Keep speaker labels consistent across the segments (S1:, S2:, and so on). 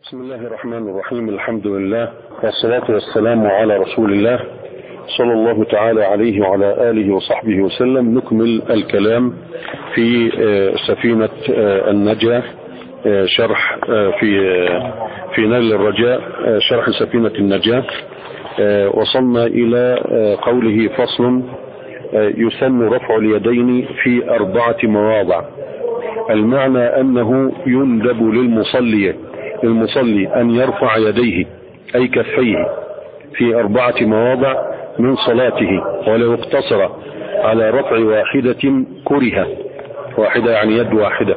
S1: بسم الله الرحمن الرحيم. الحمد لله والصلاة والسلام على رسول الله صلى الله تعالى عليه وعلى آله وصحبه وسلم. نكمل الكلام في سفينة النجاة، شرح في نيل الرجاء، شرح سفينة النجاة. وصلنا إلى قوله: فصل: يسن رفع اليدين في 4 مواضع. المعنى أنه يندب للمصلي أن يرفع يديه أي كفيه في 4 مواضع من صلاته، ولو اقتصر على رفع واحدة كره، واحدة يعني يد واحدة.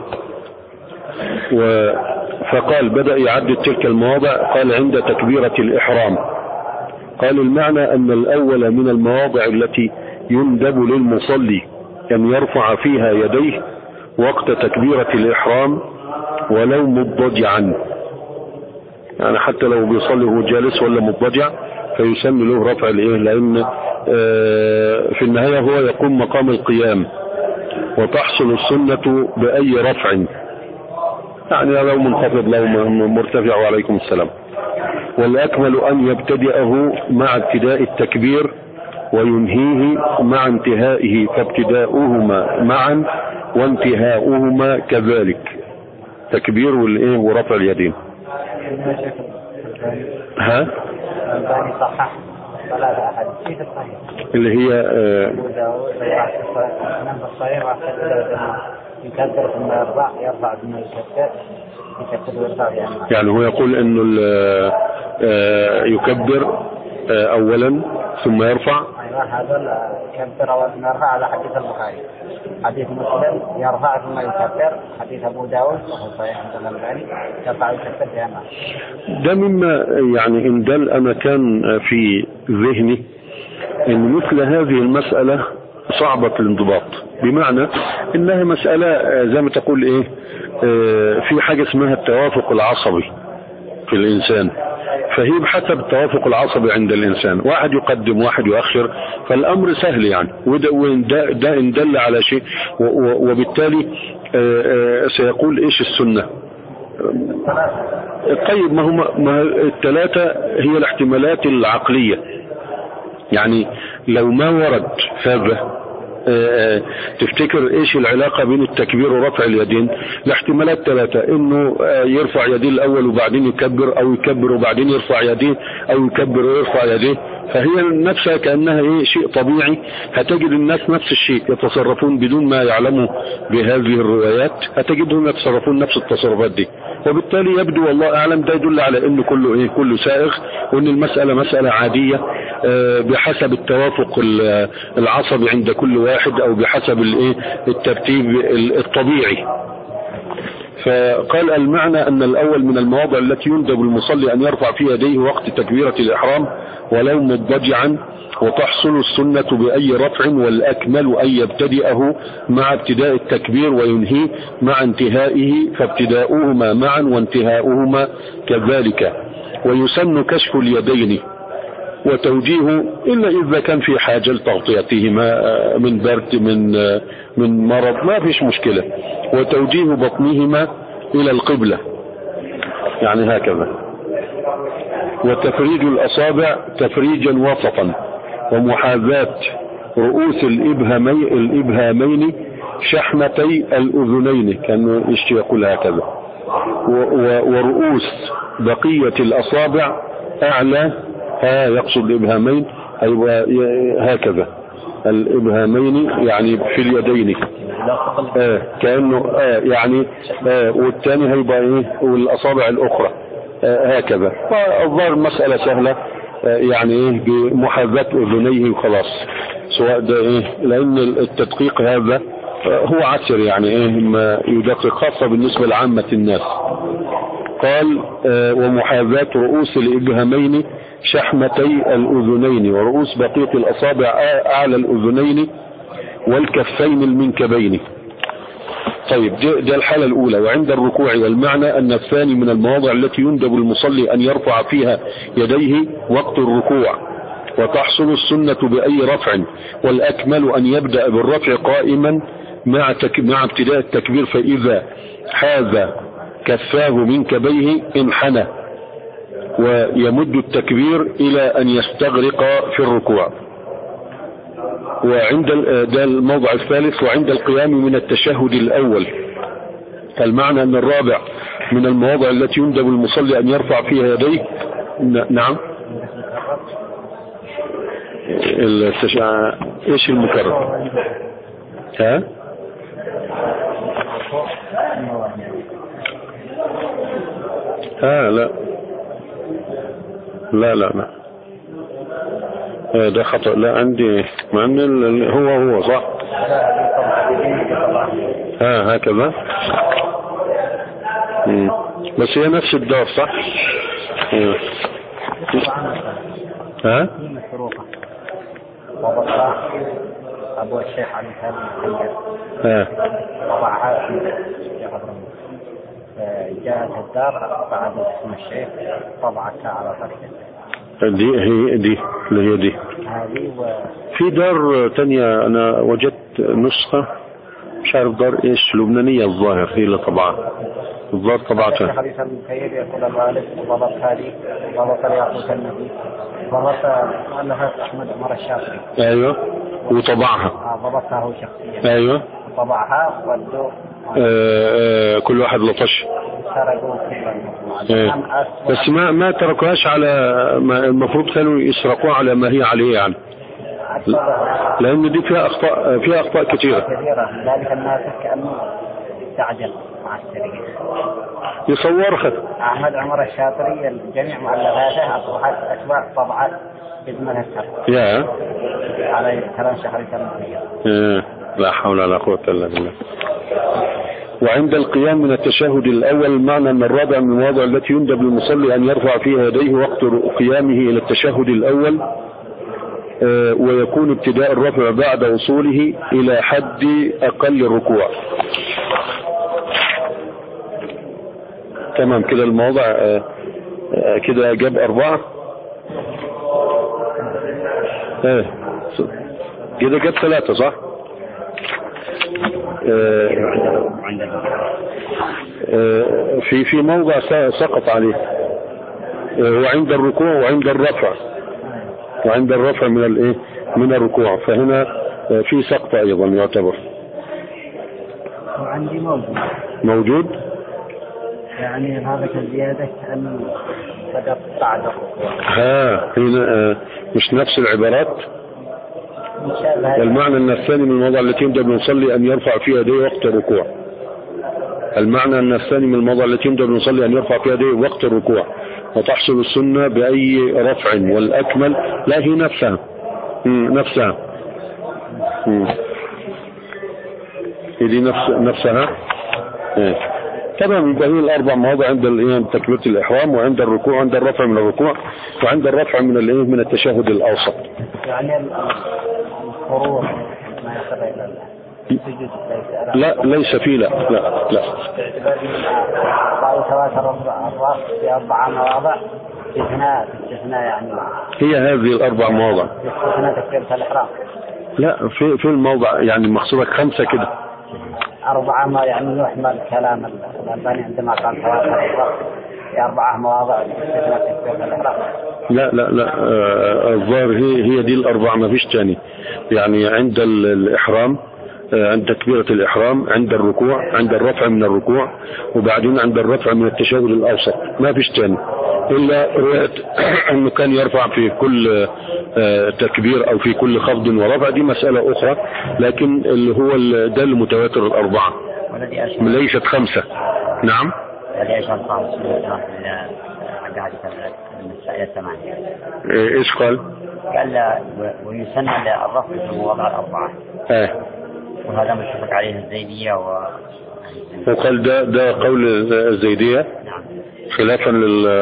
S1: فقال بدأ يعدد تلك المواضع، قال عند تكبيرة الإحرام. قال المعنى أن الأول من المواضع التي يندب للمصلي أن يرفع فيها يديه وقت تكبيرة الإحرام ولو مضجعا، يعني حتى لو بيصلي هو جالس ولا مضجع فيسمى له رفع الايه، لأن في النهاية هو يقوم مقام القيام، وتحصل السنة بأي رفع، يعني لو منخفض لو مرتفع. وعليكم السلام. والأكمل أن يبتدئه مع ابتداء التكبير وينهيه مع انتهائه، فابتداؤهما معا وانتهاؤهما كذلك، تكبير والايه ورفع اليدين. ها اللي هي يعني هو يقول انه يكبر اولا ثم يرفع.
S2: هذا يكبر اول ثم يرفع، على حديث البخاري. حديث مسلم يرفع ثم يكبر، حديث ابو داود وهو صحيح عند الألباني يرفع ويكبر جميعا.
S1: ده مما يعني ان دل انا كان في ذهني ان مثل هذه المسألة صعبة الانضباط، بمعنى انها مسألة زي ما تقول ايه، في حاجة اسمها التوافق العصبي في الانسان، فهي بحسب التوافق العصبي عند الانسان، واحد يقدم واحد يؤخر، فالامر سهل يعني. وده ان دل على شيء، وبالتالي سيقول ايش السنة. طيب ما الثلاثة هي الاحتمالات العقلية، يعني لو ما ورد هذا تفتكر ايش العلاقة بين التكبير ورفع اليدين؟ الاحتمالات 3، انه يرفع يديه الاول وبعدين يكبر، او يكبر وبعدين يرفع يديه، او يكبر ويرفع يديه. فهي نفسها كأنها ايه، شيء طبيعي. هتجد الناس نفس الشيء يتصرفون بدون ما يعلموا بهذه الروايات، هتجدهم يتصرفون نفس التصرفات دي، وبالتالي يبدو والله اعلم ده يدل على انه كله ايه، كله سائغ، وان المسألة مسألة عادية بحسب التوافق العصبي عند كل واحد، او بحسب الايه الترتيب الطبيعي. فقال المعنى ان الاول من المواضع التي يندب المصلي ان يرفع في يديه وقت تكبيرة الاحرام ولو مضجعا، وتحصل السنة باي رفع، والاكمل ان يبتدئه مع ابتداء التكبير وينهيه مع انتهائه، فابتداؤهما معا وانتهاؤهما كذلك. ويسن كشف اليدين وتوجيه، إلا إذا كان في حاجة لتغطيتهما من برد من مرض، ما فيش مشكلة. وتوجيه بطنهما إلى القبلة، يعني هكذا. وتفريج الأصابع تفريجا وسطا، ومحاذاة رؤوس الإبهامين شحمتي الأذنين، كان يقول هكذا. ورؤوس بقية الأصابع أعلى، يقصد الإبهامين، أيوة هكذا الإبهامين يعني في اليدين، كأنه يعني والثاني هيبقى ايه، والأصابع الأخرى هكذا. فالظاهر المسألة سهلة، يعني ايه بمحاذاة أذنيه وخلاص، سواء ده ايه، لأن التدقيق هذا هو عسر، يعني ايه ما يدقق، خاصة بالنسبة لعامة الناس. قال ومحاذاة رؤوس الإبهامين شحمتي الأذنين، ورؤوس بقية الأصابع أعلى الأذنين والكفين المنكبين. طيب ده الحالة الأولى. وعند الركوع، والمعنى أن الثاني من المواضع التي يندب المصلي أن يرفع فيها يديه وقت الركوع، وتحصل السنة بأي رفع، والأكمل أن يبدأ بالرفع قائما مع ابتداء التكبير، فإذا حاذ كفاه من كبيه انحنى ويمد التكبير إلى أن يستغرق في الركوع. وعند ده الموضع الثالث. وعند القيام من التشهد الأول، المعنى أن الرابع من المواضع التي يندب المصلي أن يرفع فيها يديه. نعم. ايش المكرر؟ ها؟ لا لا لا لا ده خطأ. لا عندي، مع ان هو صح. هكذا. بس هي نفس الدار صح.
S2: وضعها أبو الشيخ علي ثابت وضعها في جاءت الدار بعد اسم الشيخ طبعتها على طريقه.
S1: دي اللي هي دي. في دار تانية أنا وجدت نسخة مش عارف دار إيش، لبنانية الظاهر، هي اللي طبعها الظاهر طبعتها.
S2: الشيخ علي ثابت المخير يقول الغالب وضبط هذه وضبط الياقوت النبي ضبط مؤلفات أحمد عمر الشافعي.
S1: أيوه وطبعها.
S2: ضبطها هو شخصيا.
S1: أيوه
S2: طبعها ودوا
S1: كل واحد لطش. بس ما تركوهاش على المفروض كانوا يسرقوها على ما هي عليه يعني، لأن دي فيها أخطاء كثيرة.
S2: ذلك الناس كأنه استعجل مع السرقة.
S1: يصورها
S2: أحمد عمر الشاطري جميع مؤلفاته أصبحت أتباع طبعات باسمها السرقة.
S1: يا
S2: على كلام شهر كلام.
S1: لا حول ولا قوة إلا بالله. وعند القيام من التشهد الأول، معنى أن الرابع من المواضع التي يندب للمصلي أن يرفع فيها يديه وقت قيامه إلى التشهد الأول، ويكون ابتداء الرفع بعد وصوله إلى حد أقل الركوع. تمام كده المواضع كده جاب 4. كده جاب 3 صح. في موضع سقط عليه، وعند الركوع وعند الرفع، وعند الرفع من الركوع، فهنا في سقط ايضا يعتبر.
S2: وعندي
S1: موجود
S2: يعني هذا كزيادة أن بدأ بعد الركوع.
S1: هنا مش نفس العبارات. المعنى أن الثاني من الموضع التي يندب المصلي أن يرفع فيها يديه وقت الركوع. المعنى أن الثاني من الموضع التي يندب المصلي أن يرفع فيها يديه وقت الركوع، وتحصل السنة بأي رفع، والأكمل لا هي نفسها هي نفسها. طبعا يبقى هي الأربع مواضع عند تكبيرة الإحرام، وعند الركوع، وعند الرفع من الركوع، وعند الرفع من التشهد الأوسط.
S2: يعني الفروض ما يصل إلى السجود
S1: لا ليس فيه لا.
S2: تواتر الرأس في 4 مواضع استثناء يعني.
S1: هي هذه الأربع مواضع
S2: استثناء تكبيرة الإحرام.
S1: لا في الموضع يعني مقصودك 5 كده.
S2: 4 ما يعني يحمل كلام الألباني عندما قال تواتر الرأس في 4 مواضع استثناء تكبيرة الإحرام.
S1: لا الظاهر هي دي الأربع، ما فيش تاني يعني. عند الإحرام، عند تكبيرة الإحرام، عند الركوع، عند الرفع من الركوع، وبعدين عند الرفع من التشهد الأوسط، ما فيش تاني إلا رؤية أنه كان يرفع في كل تكبير أو في كل خفض ورفع، دي مسألة أخرى، لكن اللي هو ده المتواتر الأربعة ليست 5. نعم. ايش قال؟
S2: قال ويسن الرفع في المواضع 4. وهذا متفق عليه الزيدية
S1: وقال ده قول الزيدية.
S2: نعم.
S1: خلافا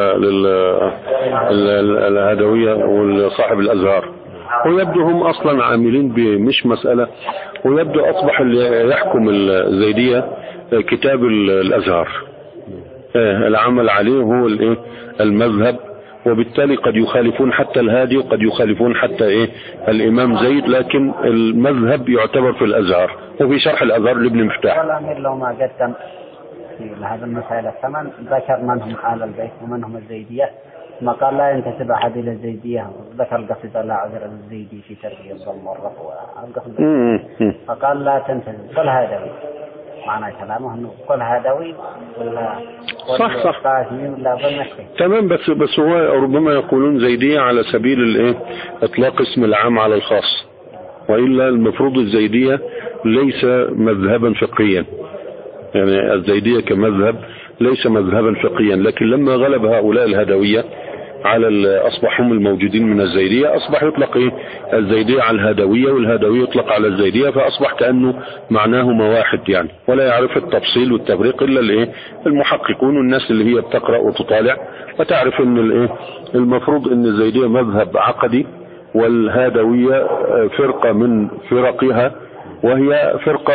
S1: للهدوية وصاحب الأزهار. ويبدو هم أصلا عاملين بمش مسألة، ويبدو أصبح اللي يحكم الزيدية كتاب الأزهار، العمل عليه هو المذهب، وبالتالي قد يخالفون حتى الهادي، وقد يخالفون حتى الإمام زيد، لكن المذهب يعتبر في الأزهار. وفي شرح الأزهار لابن مفتاح.
S2: والأمير لو ما قدم في هذا المسائل الثمن ذكر من هم آل البيت ومن هم الزيدية، ما قال لا ينتسب أحد إلى الزيدية، ذكر القصيدة لا عذر الزيدي في تربية الضم والرفع والقصيدة، فقال لا تنتسب كل هذوي. معنى كلامه إنه كل هذوي ولا
S1: صح
S2: ولا ظلمشي.
S1: تمام. بس هو ربما يقولون زيدية على سبيل الايه اطلاق اسم العام على الخاص، وإلا المفروض الزيدية ليس مذهبا فقهيا، يعني الزيدية كمذهب ليس مذهبا فقهيا، لكن لما غلب هؤلاء الهدوية على أصبح هم الموجودين من الزيدية، أصبح يطلق إيه الزيدية على الهدوية، والهدوية يطلق على الزيدية، فأصبح كأنه معناهما واحد يعني، ولا يعرف التفصيل والتفريق إلا الإيه المحققون والناس اللي هي بتقرأ وتطالع وتعرف إن الإيه المفروض إن الزيدية مذهب عقدي، والهدوية فرقة من فرقها، وهي فرقة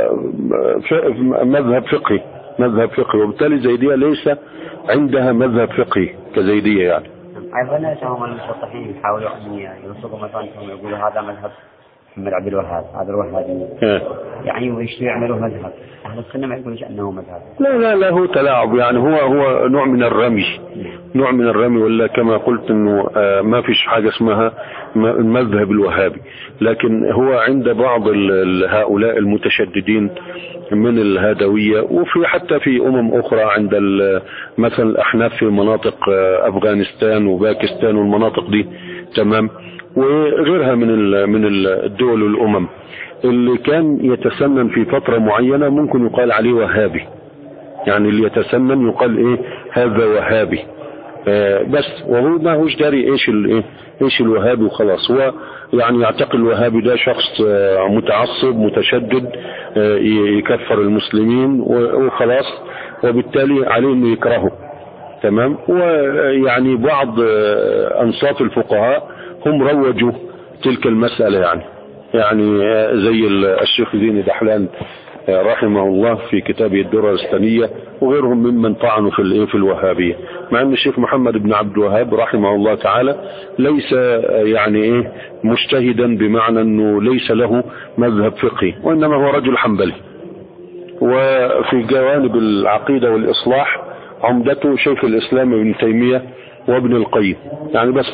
S1: مذهب فقهي، وبالتالي الزيدية ليس عندها مذهب فقهي كزيدية يعني.
S2: أيضا هم المسطحين يحاولوا أن يوصلوا مثلا يقولوا هذا مذهب محمد عبد الوهاب، هذا الوهابي يعني ويش يعملوا مذهب. أهل السنة ما يقولوش أنه مذهب.
S1: لا هو تلاعب يعني، هو نوع من الرمي، ولا كما قلت إنه ما فيش حاجة اسمها المذهب الوهابي، لكن هو عند بعض هؤلاء المتشددين من الهدوية، وفي حتى في أخرى عند مثلا الأحناف في مناطق أفغانستان وباكستان والمناطق دي تمام، وغيرها من الدول والأمم، اللي كان يتسنن في فترة معينة ممكن يقال عليه وهابي، يعني اللي يتسنن يقال ايه هذا وهابي، بس وهو ما هوش داري ايش الوهابي وخلاص. هو يعني يعتقد الوهابي ده شخص متعصب متشدد يكفر المسلمين وخلاص، وبالتالي عليه انه يكرهه تمام. ويعني بعض انصاف الفقهاء هم روجوا تلك المسألة، يعني زي الشيخ زين دحلان رحمه الله في كتابه الدرر الثانية، وغيرهم ممن طعنوا في الوهابية، مع ان الشيخ محمد بن عبد الوهاب رحمه الله تعالى ليس يعني مجتهدا بمعنى انه ليس له مذهب فقهي، وانما هو رجل حنبلي، وفي جوانب العقيدة والإصلاح عمدته شيخ الإسلام ابن تيمية وابن القيم يعني، بس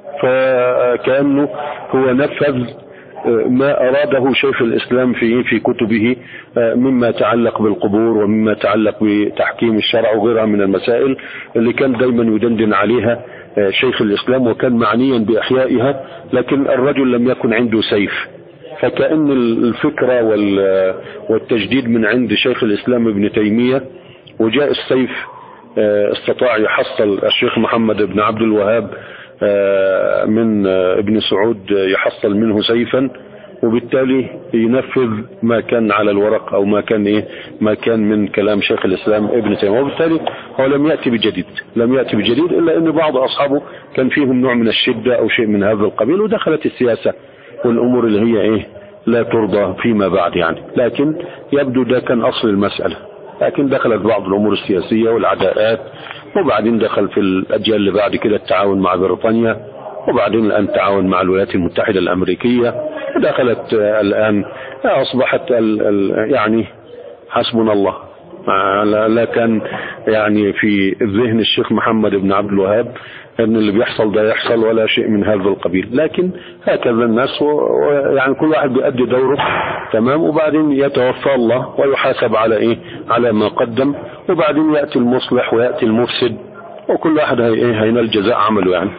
S1: فكأنه هو نفذ ما أراده شيخ الإسلام في كتبه مما يتعلق بالقبور ومما يتعلق بتحكيم الشرع وغيرها من المسائل اللي كان دايما يدندن عليها شيخ الإسلام، وكان معنيا بإحيائها، لكن الرجل لم يكن عنده سيف، فكأن الفكرة والتجديد من عند شيخ الإسلام ابن تيمية، وجاء السيف استطاع يحصل الشيخ محمد بن عبد الوهاب من ابن سعود يحصل منه سيفا، وبالتالي ينفذ ما كان على الورق او ما كان من كلام شيخ الاسلام ابن تيمية، وبالتالي هو لم يأتي بجديد الا ان بعض اصحابه كان فيهم نوع من الشدة او شيء من هذا القبيل، ودخلت السياسة والامور اللي هي لا ترضى فيما بعد يعني، لكن يبدو ده كان اصل المسألة، لكن دخلت بعض الامور السياسية والعداءات، وبعدين دخل في الأجيال اللي بعد كده التعاون مع بريطانيا، وبعدين الآن التعاون مع الولايات المتحدة الأمريكية، ودخلت الآن أصبحت يعني حسبنا الله. لا كان يعني في ذهن الشيخ محمد بن عبد الوهاب أن اللي بيحصل ده يحصل ولا شيء من هذا القبيل، لكن هكذا الناس، ويعني كل واحد بيؤدي دوره تمام، وبعدين يتوفى الله ويحاسب على ما قدم، وبعدين يأتي المصلح ويأتي المفسد، وكل واحد هينال جزاء عمله يعني.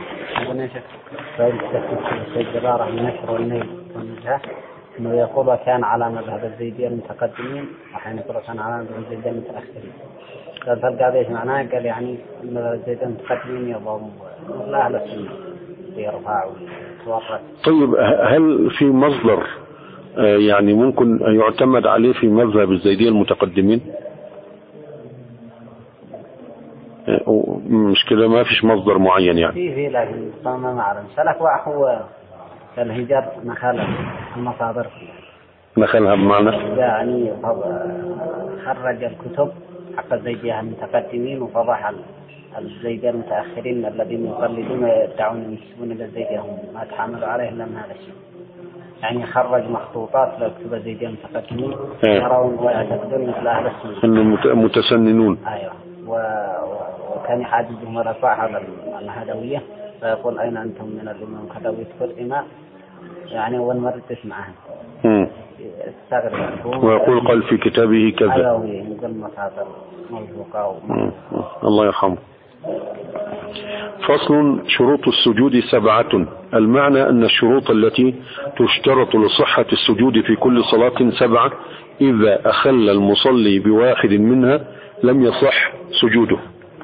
S2: انه يقول كان على مذهب الزيدية المتقدمين، وحين يقول كان على مذهب الزيدية المتأخرين، قال ايش معناه؟ قال يعني مذهب الزيدية المتقدمين يضم لا أهل السنة يرفع ويتورط.
S1: طيب هل في مصدر يعني ممكن يعتمد عليه في مذهب الزيدية المتقدمين؟ مش كده، ما فيش مصدر معين يعني؟
S2: في لكن ما معلم سلك وهو الهجر نخل المصادر،
S1: نخلها بمعنى
S2: يعني خرج الكتب حق الزيدية المتقدمين وفضح الزيدية المتأخرين الذين يقلدون يدعون ينسبون إلى الزيدية هم ما تحملوا عليه إلا من هذا الشيء، يعني خرج مخطوطات لكتب الزيدية المتقدمين يرون ويعتقدون مثل أهل السنة
S1: إنهم متسننون.
S2: أيوة، كان يحاجزهم الرفاع على الهدوية فيقول أين أنتم من الإمام الهدوي يذكر إمام يعني أول مرة تسمعها
S1: ويقول قال في كتابه كذا
S2: يقول مصادر موثوقة
S1: الله يرحمه. فصل. شروط السجود 7. المعنى أن الشروط التي تشترط لصحة السجود في كل صلاة 7. إذا أخل المصلي بواحد منها لم يصح سجوده.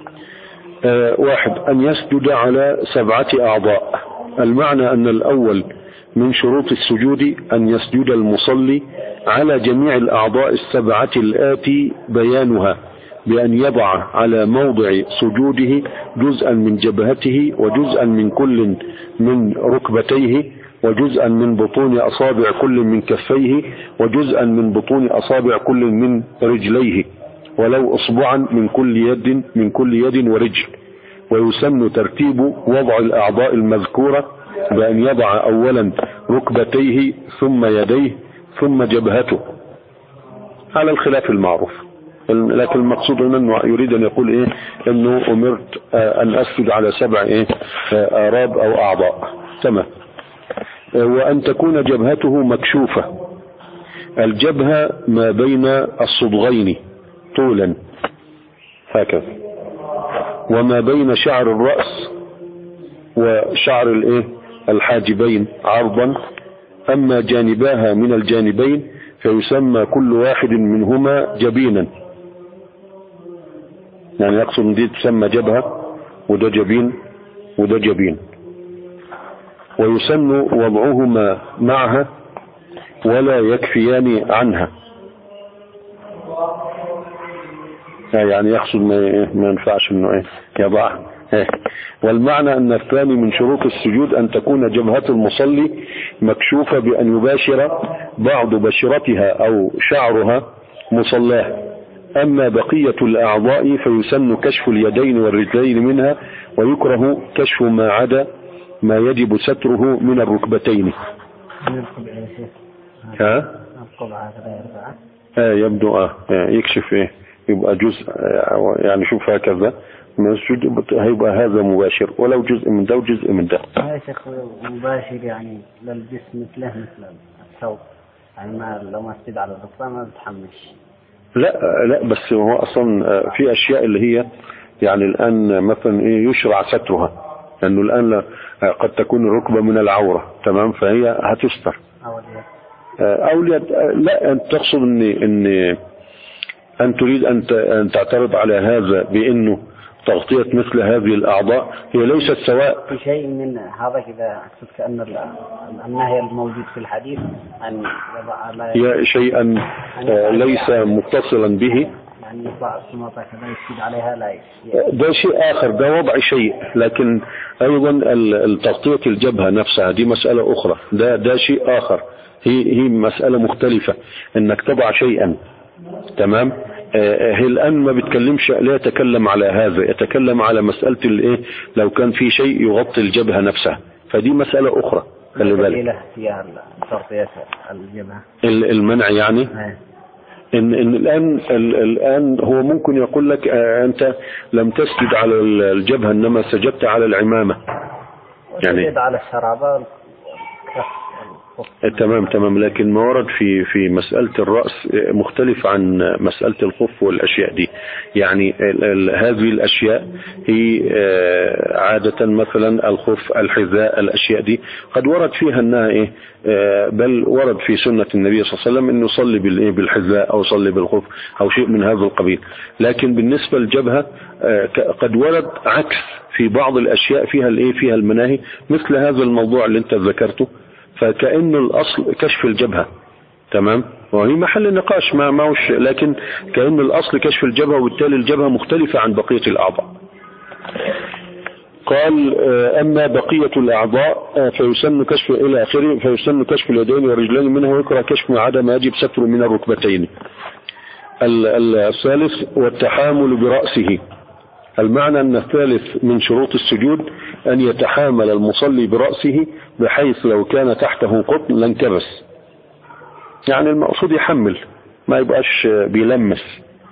S1: 1. أن يسجد على 7 أعضاء. المعنى أن الأول من شروط السجود أن يسجد المصلي على جميع الأعضاء 7 الآتي بيانها، بأن يضع على موضع سجوده جزءا من جبهته وجزءا من كل من ركبتيه وجزءا من بطون أصابع كل من كفيه وجزءا من بطون أصابع كل من رجليه ولو أصبعا من كل يد ورجل. ويسن ترتيب وضع الأعضاء المذكورة بأن يضع أولا ركبتيه ثم يديه ثم جبهته على الخلاف المعروف. لكن المقصود أنه يريد أن يقول أنه أمرت أن أسجد على 7 آراب أو أعضاء. تمام. وأن تكون جبهته مكشوفة. الجبهة ما بين الصدغين طولا هكذا، وما بين شعر الرأس وشعر الحاجبين عرضا. أما جانباها من الجانبين فيسمى كل واحد منهما جبينا، يعني يقصد دي تسمى جبهة وده جبين وده جبين. ويسن وضعهما معها ولا يكفيان عنها، يعني يقصد ما ينفعش انه يضعها. والمعنى أن الثاني من شروط السجود أن تكون جبهة المصلي مكشوفة بأن يباشر بعض بشرتها أو شعرها مصلاه. أما بقية الأعضاء فيسن كشف اليدين والرجلين منها، ويكره كشف ما عدا ما يجب ستره من الركبتين. يبدو يكشف يبقى جزء، يعني شوف هكذا هيبقى هذا مباشر، ولو جزء من ده وجزء من ده.
S2: يا شيخ مباشر يعني للجسم مثل الثوب، يعني لو ما استدعى على الركبة ما بتحمش.
S1: لا بس هو أصلا في أشياء اللي هي يعني الآن مثلا يشرع سترها، لأنه الآن قد تكون الركبة من العورة، تمام، فهي هتستر. أولياء لا، أن تقصد أن تريد أن تعترض على هذا بأنه تغطية مثل هذه الأعضاء هي ليست سواء.
S2: في شيء من هذا كذا أقصد كأن النهي الموجود في الحديث أن
S1: يضع شيئا ليس متصلا به،
S2: يعني يطلع السماطة كذا يسجد عليها لا
S1: ده شيء آخر، ده وضع شيء. لكن أيضا تغطية الجبهة نفسها دي مسألة أخرى، ده شيء آخر، هي مسألة مختلفة إنك تضع شيئا. تمام. هي الآن ما بتكلمش، لا يتكلم على هذا، يتكلم على مسألة لو كان في شيء يغطي الجبهة نفسها، فدي مسألة أخرى. خلي بالك
S2: فيها تغطية الجبهة
S1: المنع، يعني إن الآن هو ممكن يقول لك أنت لم تسجد على الجبهة إنما سجدت على العمامة،
S2: يعني على الشرابة.
S1: تمام. لكن ما ورد في مسألة الرأس مختلف عن مسألة الخف والأشياء دي. يعني هذه الأشياء هي عادة مثلا الخف، الحذاء، الأشياء دي قد ورد فيها أنها بل ورد في سنة النبي صلى الله عليه وسلم أنه يصلي بالحذاء أو يصلي بالخف أو شيء من هذا القبيل. لكن بالنسبة للجبهة قد ورد عكس في بعض الأشياء فيها المناهي، مثل هذا الموضوع اللي انت ذكرته. فكأن الأصل كشف الجبهة، تمام، وهي محل نقاش ما وش، لكن كأن الأصل كشف الجبهة، وبالتالي الجبهة مختلفة عن بقية الأعضاء. قال أما بقية الأعضاء فيسن كشف إلى آخره، فيسن كشف اليدين والرجلين منها، ويكره كشف ما عدا ما يجب ستره من الركبتين. الثالث والتحامل برأسه. المعنى أن الثالث من شروط السجود أن يتحامل المصلي برأسه بحيث لو كان تحته قطن لانكبس، يعني المقصود يحمل، ما يبقاش بيلمس،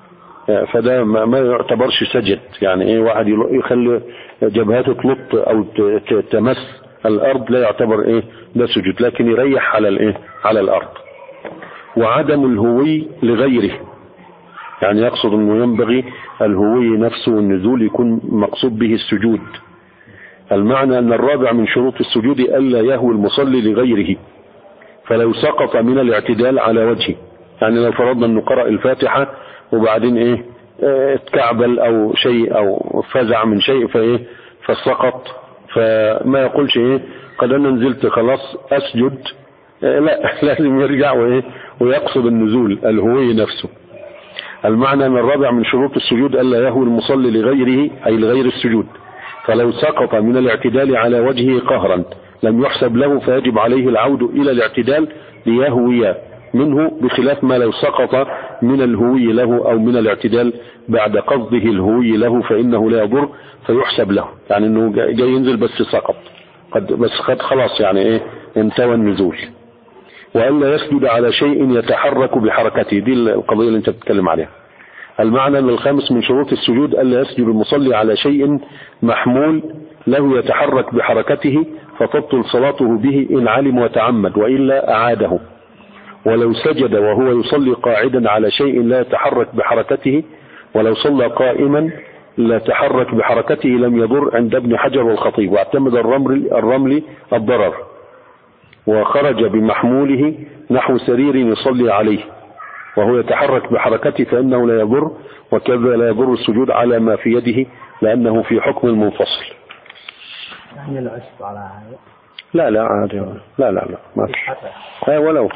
S1: فده ما يعتبرش سجد. يعني ايه واحد يخلي جبهته تلط او تمس الارض لا يعتبر ايه ده سجود، لكن يريح على الايه على الارض. وعدم الهوي لغيره، يعني يقصد انه ينبغي الهوي نفسه والنزول يكون مقصود به السجود. المعنى ان الرابع من شروط السجود الا يهوي المصلي لغيره، فلو سقط من الاعتدال على وجهه، يعني لو فرضنا انه قرأ الفاتحة وبعدين ايه اتكعبل او شيء او فزع من شيء فايه فسقط، فما يقولش ايه قد انا نزلت خلاص اسجد، لا لازم يرجع وايه ويقصد النزول الهوي نفسه. المعنى ان الرابع من شروط السجود الا يهوي المصلي لغيره اي لغير السجود، فلو سقط من الاعتدال على وجهه قهرا لم يحسب له فيجب عليه العود الى الاعتدال ليهوي منه، بخلاف ما لو سقط من الهوي له او من الاعتدال بعد قصده الهوي له فانه لا يضر فيحسب له، يعني انه جاي ينزل بس سقط بس خلاص يعني ايه انتوى النزول. والا يسجد على شيء يتحرك بحركته، دي القضية اللي انت بتتكلم عليها. المعنى ان الخامس من شروط السجود الا يسجد المصلي على شيء محمول له يتحرك بحركته فتبطل صلاته به ان علم وتعمد والا اعاده. ولو سجد وهو يصلي قاعدا على شيء لا يتحرك بحركته، ولو صلى قائما لا يتحرك بحركته لم يضر عند ابن حجر والخطيب، واعتمد الرمل الضرر وخرج بمحموله نحو سرير يصلي عليه وهو يتحرك بحركته فإنه لا يضر، وكذا لا يضر السجود على ما في يده لأنه في حكم المنفصل.
S2: يعني لو أشفت على هذا
S1: لا عادي، لا ما في ولو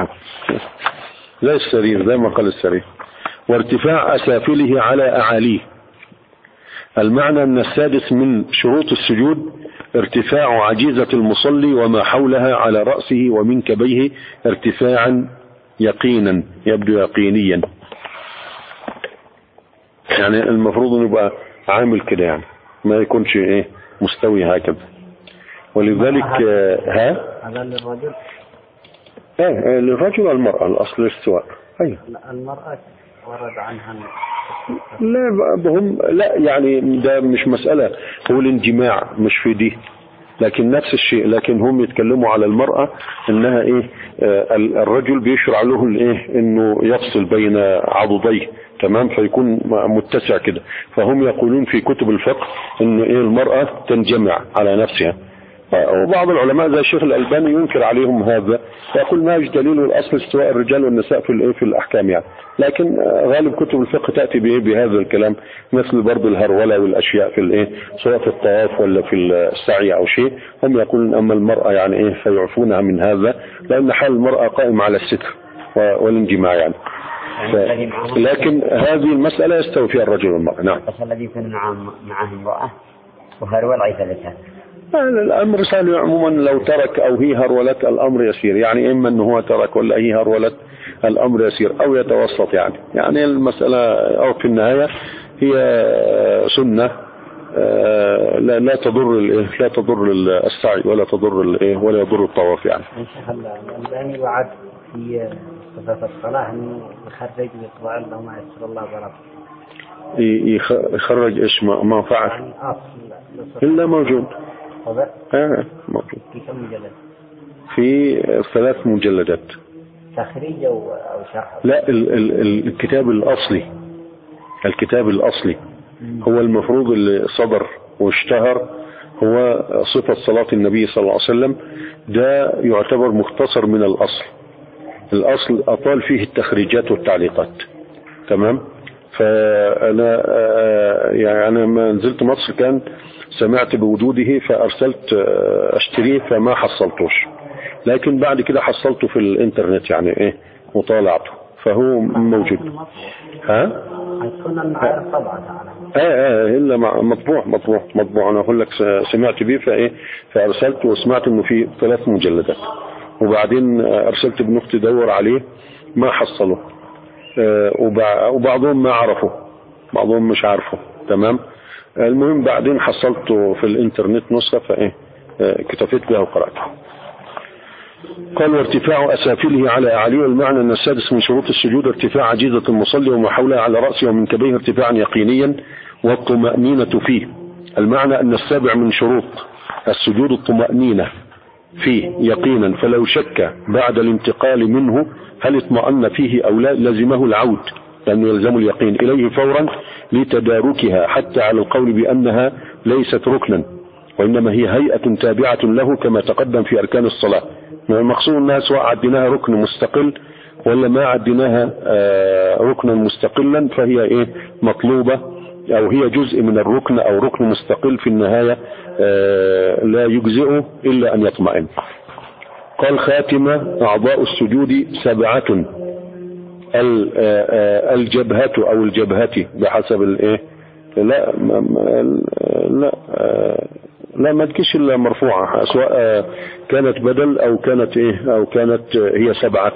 S1: لا السرير زي ما قال السرير. وارتفاع أسافله على أعاليه. المعنى أن السادس من شروط السجود ارتفاع عجيزة المصلي وما حولها على رأسه ومنكبيه ارتفاعا يقينا يبدو يقينيا، يعني المفروض انه يبقى عامل كده، يعني ما يكونش ايه مستوي هكذا. ولذلك
S2: هذا للرجل
S1: للرجل والمرأة الاصل الاستواء. ايوه
S2: المرأة ورد عنها
S1: لا يعني ده مش مسألة، هو الانجماع مش في دي، لكن نفس الشيء، لكن هم يتكلموا على المرأة انها ايه الرجل بيشرع له الايه انه يفصل بين عضديه، تمام، فيكون متسع كده. فهم يقولون في كتب الفقه ان ايه المرأة تنجمع على نفسها، وبعض العلماء زي الشيخ الألباني ينكر عليهم هذا ويقول ما يوجد دليل الأصل استواء الرجال والنساء في الأحكام يعني. لكن غالب كتب الفقه تأتي بهذا الكلام، مثل برضو الهرولة والأشياء في الايه سواء في الطواف ولا في السعي أو شيء، هم يقولون أما المرأة يعني ايه فيعفونها من هذا لأن حال المرأة قائم على الستر والانجماع يعني. لكن هذه المسألة يستوي فيها الرجل والمرأة. نعم.
S2: بس الذي يكون معه امرأة وهرولة ثلاثة
S1: الأمر سهل عموما، لو ترك أو هي هرولت الأمر يسير، يعني إما أنه هو ترك ولا هي هرولت الأمر يسير أو يتوسط يعني المسألة أو في النهاية هي سنة لا تضر السعي ولا تضر ولا يضر الطواف يعني.
S2: الآن وعد في صفة الصلاة أنه يخرج ويطلع له ما يسر الله بركة،
S1: يخرج إيش ما فعل إلا موجود موجود
S2: في كم مجلد؟
S1: في 3 مجلدات.
S2: تخريج أو شرح؟
S1: لا الكتاب الأصلي هو المفروض اللي صدر واشتهر هو صفة صلاة النبي صلى الله عليه وسلم، ده يعتبر مختصر من الأصل أطال فيه التخريجات والتعليقات، تمام. فأنا يعني ما نزلت مصر كان سمعت بوجوده فأرسلت أشتريه فما حصلتوش، لكن بعد كده حصلته في الإنترنت يعني وطالعته فهو موجود.
S2: هيكون المعارف طبعا
S1: إلا مطبوع أنا أقول لك سمعت به فأرسلت وسمعت إنه في 3 مجلدات، وبعدين أرسلت ابن أختي دور عليه ما حصله، وبعضهم ما عرفوا بعضهم مش عارفه، تمام. المهم بعدين حصلته في الانترنت نسخة كتفت بها وقرأتها. قال وارتفاع أسافله على أعليه. المعنى أن السادس من شروط السجود ارتفاع عجيزة المصلي وما حولها على رأسه ومنكبيه ارتفاعا يقينيا والطمأنينة فيه. المعنى أن السابع من شروط السجود الطمأنينة فيه يقينا، فلو شك بعد الانتقال منه هل اطمأن فيه أو لا لزمه العود، لأنه يلزم اليقين إليه فورا لتداركها، حتى على القول بأنها ليست ركنا وإنما هي هيئة تابعة له كما تقدم في أركان الصلاة. المقصود أنها سواء عدناها ركن مستقل ولا ما عدناها ركنا مستقلا فهي مطلوبة، أو هي جزء من الركن أو ركن مستقل في النهاية لا يجزئه إلا أن يطمئن. قال خاتمة أعضاء السجود 7: الجبهة أو الجبهة بحسب لا ما تجيش إلا مرفوعة، سواء كانت بدل أو كانت هي 7.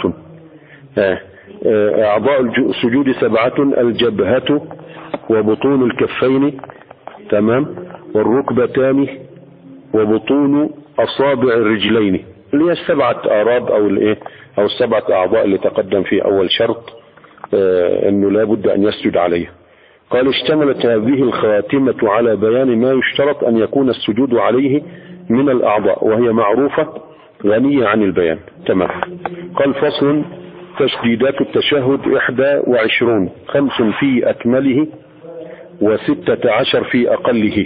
S1: أعضاء السجود 7: الجبهة وبطون الكفين، تمام، والركبتان وبطون أصابع الرجلين، اللي هي 7 آراب أو 7 أعضاء اللي تقدم في أول شرط أنه لا بد أن يسجد عليه. قال اشتملت هذه الخاتمة على بيان ما يشترط أن يكون السجود عليه من الأعضاء، وهي معروفة غنية عن البيان، تمام. قال فصل: تشديدات التشهد 21: 5 في أكمله و16 في أقله.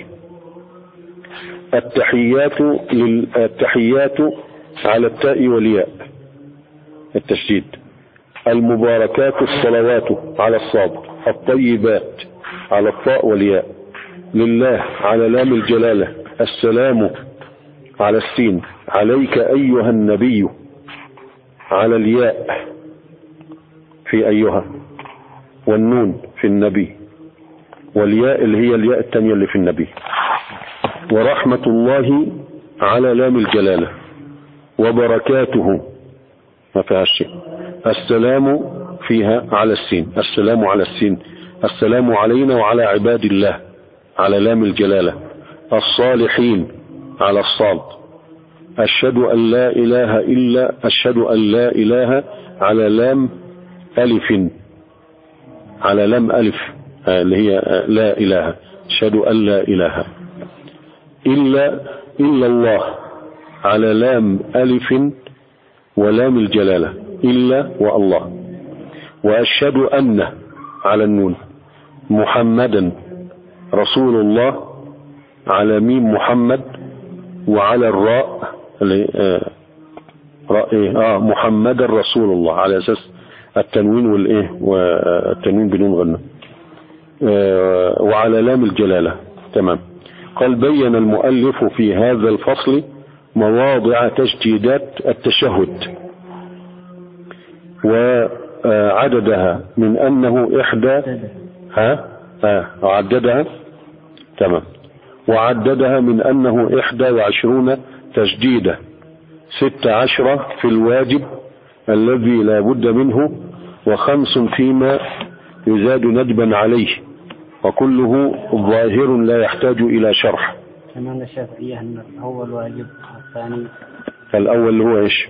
S1: التحيات على التاء والياء التشديد، المباركات الصلوات على الصاد، الطيبات على الطاء والياء، لله على لام الجلالة، السلام على السين، عليك أيها النبي على الياء في أيها، والنون في النبي، والياء اللي هي الياء الثانية اللي في النبي، ورحمة الله على لام الجلالة، وبركاته ما فيها شيء، السلام فيها على السين، السلام على السين، السلام علينا وعلى عباد الله على لام الجلالة، الصالحين على الصاد، أشهد أن لا إله إلا، أشهد أن لا إله على لام ألف، على لام ألف اللي هي لا إله، أشهد أن لا إله إلا الله على لام ألف ولام الجلالة، إلا والله، وأشهد أن على النون محمدا رسول الله على ميم محمد، وعلى الراء محمدا رسول الله على أساس التنوين والتنوين بدون غنة، وعلى لام الجلالة، تمام. قال بين المؤلف في هذا الفصل مواضع تشديدات التشهد وعددها من أنه عددها، تمام، وعددها من أنه 21 تشديدة، 16 في الواجب الذي لا بد منه، و5 فيما يزاد ندبا عليه، وكله ظاهر لا يحتاج إلى شرح.
S2: كمان الشافعية أن الأول واجب والثاني،
S1: الأول اللي هو إيش؟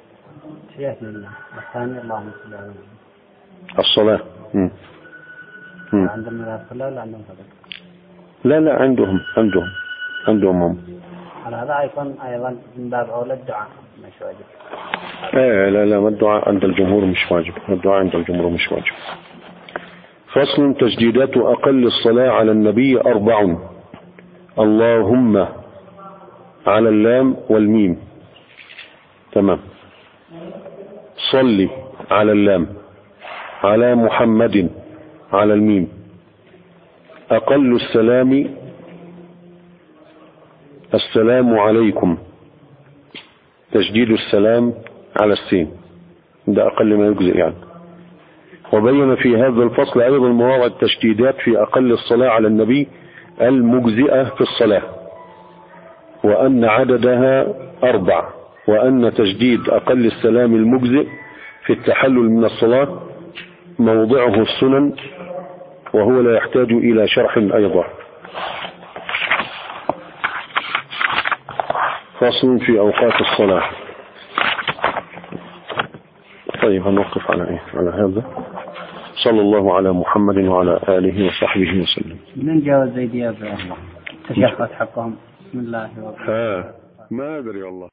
S2: الثاني اللهم صل على
S1: الصلاة.
S2: عندهم الصلاة ولا عندهم صلاة؟
S1: لا عندهم هم.
S2: على هذا يكون أيضا من باب أولى الدعاء مش واجب.
S1: لا ما الدعاء عند الجمهور مش واجب، الدعاء عند الجمهور مش واجب. فصل: تشديدات أقل الصلاة على النبي 4: اللهم على اللام والميم، تمام، صلي على اللام، على محمد على الميم، أقل السلام السلام عليكم، تشديد السلام على السين، ده أقل ما يجزئ يعني. وبين في هذا الفصل أيضا مواضع التشديدات في أقل الصلاة على النبي المجزئة في الصلاة، وأن عددها 4، وأن تشديد أقل السلام المجزئ في التحلل من الصلاة موضعه السنن، وهو لا يحتاج إلى شرح أيضا. فصل في أوقات الصلاة. طيب هنوقف على ايه على هذا. صلى الله على محمد وعلى آله وصحبه وسلم.
S2: من جاوز زيدية تشخص حقهم. بسم الله
S1: ها ما أدري والله.